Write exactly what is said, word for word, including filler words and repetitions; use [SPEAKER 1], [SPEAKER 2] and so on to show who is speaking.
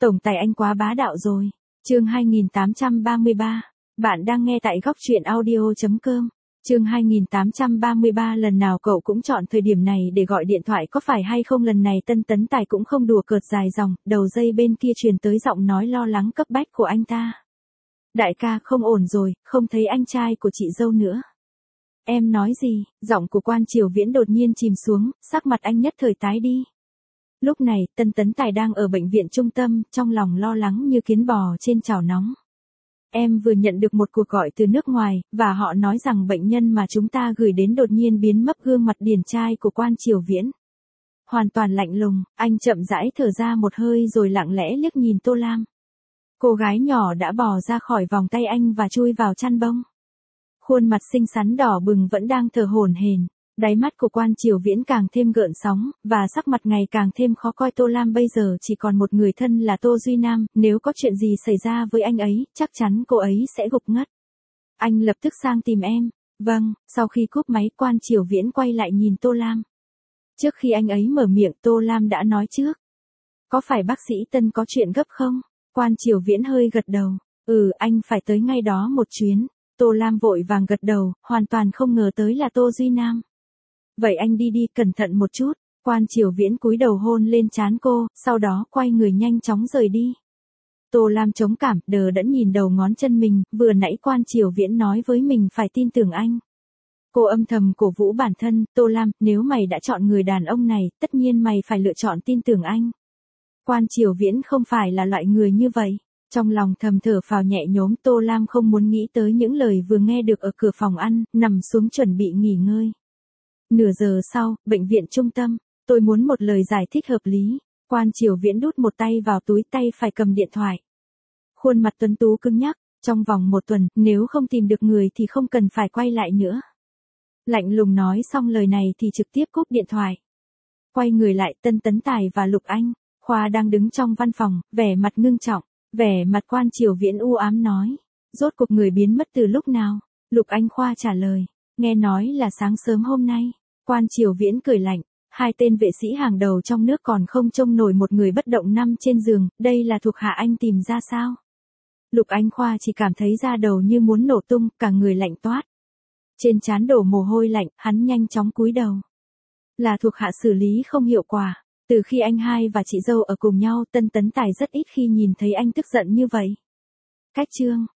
[SPEAKER 1] Tổng tài anh quá bá đạo rồi. Chương hai nghìn tám trăm ba mươi ba. Bạn đang nghe tại góc truyện audio chấm com. Chương hai nghìn tám trăm ba mươi ba lần nào cậu cũng chọn thời điểm này để gọi điện thoại có phải hay không, lần này Tân Tấn Tài cũng không đùa cợt dài dòng, đầu dây bên kia truyền tới giọng nói lo lắng cấp bách của anh ta. Đại ca, không ổn rồi, không thấy anh trai của chị dâu nữa. Em nói gì? Giọng của Quan Triều Viễn đột nhiên chìm xuống, sắc mặt anh nhất thời tái đi. Lúc này, Tân Tấn Tài đang ở bệnh viện trung tâm, trong lòng lo lắng như kiến bò trên chảo nóng. Em vừa nhận được một cuộc gọi từ nước ngoài, và họ nói rằng bệnh nhân mà chúng ta gửi đến đột nhiên biến mất. Gương mặt điển trai của Quan Triều Viễn hoàn toàn lạnh lùng, anh chậm rãi thở ra một hơi rồi lặng lẽ liếc nhìn Tô Lam. Cô gái nhỏ đã bò ra khỏi vòng tay anh và chui vào chăn bông. Khuôn mặt xinh xắn đỏ bừng vẫn đang thở hổn hển. Đáy mắt của Quan Triều Viễn càng thêm gợn sóng, và sắc mặt ngày càng thêm khó coi. Tô Lam bây giờ chỉ còn một người thân là Tô Duy Nam, nếu có chuyện gì xảy ra với anh ấy, chắc chắn cô ấy sẽ gục ngất. Anh lập tức sang tìm em. Vâng, sau khi cúp máy, Quan Triều Viễn quay lại nhìn Tô Lam. Trước khi anh ấy mở miệng, Tô Lam đã nói trước. Có phải bác sĩ Tân có chuyện gấp không? Quan Triều Viễn hơi gật đầu. Ừ, anh phải tới ngay đó một chuyến. Tô Lam vội vàng gật đầu, hoàn toàn không ngờ tới là Tô Duy Nam. Vậy anh đi đi, cẩn thận một chút. Quan Triều Viễn cúi đầu hôn lên trán cô, sau đó quay người nhanh chóng rời đi. Tô Lam chống cảm, đờ đẫn nhìn đầu ngón chân mình, vừa nãy Quan Triều Viễn nói với mình phải tin tưởng anh. Cô âm thầm cổ vũ bản thân, Tô Lam, nếu mày đã chọn người đàn ông này, tất nhiên mày phải lựa chọn tin tưởng anh. Quan Triều Viễn không phải là loại người như vậy. Trong lòng thầm thở phào nhẹ nhõm, Tô Lam không muốn nghĩ tới những lời vừa nghe được ở cửa phòng ăn, nằm xuống chuẩn bị nghỉ ngơi. Nửa giờ sau, bệnh viện trung tâm, tôi muốn một lời giải thích hợp lý. Quan Triều Viễn đút một tay vào túi, tay phải cầm điện thoại. Khuôn mặt tuấn tú cứng nhắc, trong vòng một tuần, nếu không tìm được người thì không cần phải quay lại nữa. Lạnh lùng nói xong lời này thì trực tiếp cúp điện thoại. Quay người lại, Tân Tấn Tài và Lục Anh, Khoa đang đứng trong văn phòng, vẻ mặt ngưng trọng. Vẻ mặt Quan Triều Viễn u ám nói. Rốt cuộc người biến mất từ lúc nào? Lục Anh Khoa trả lời. Nghe nói là sáng sớm hôm nay. Quan Triều Viễn cười lạnh. Hai tên vệ sĩ hàng đầu trong nước còn không trông nổi một người bất động nằm trên giường, đây là thuộc hạ anh tìm ra sao? Lục Anh Khoa chỉ cảm thấy da đầu như muốn nổ tung, cả người lạnh toát. Trên trán đổ mồ hôi lạnh, hắn nhanh chóng cúi đầu. Là thuộc hạ xử lý không hiệu quả. Từ khi anh hai và chị dâu ở cùng nhau, Tân Tấn Tài rất ít khi nhìn thấy anh tức giận như vậy. Cách chương.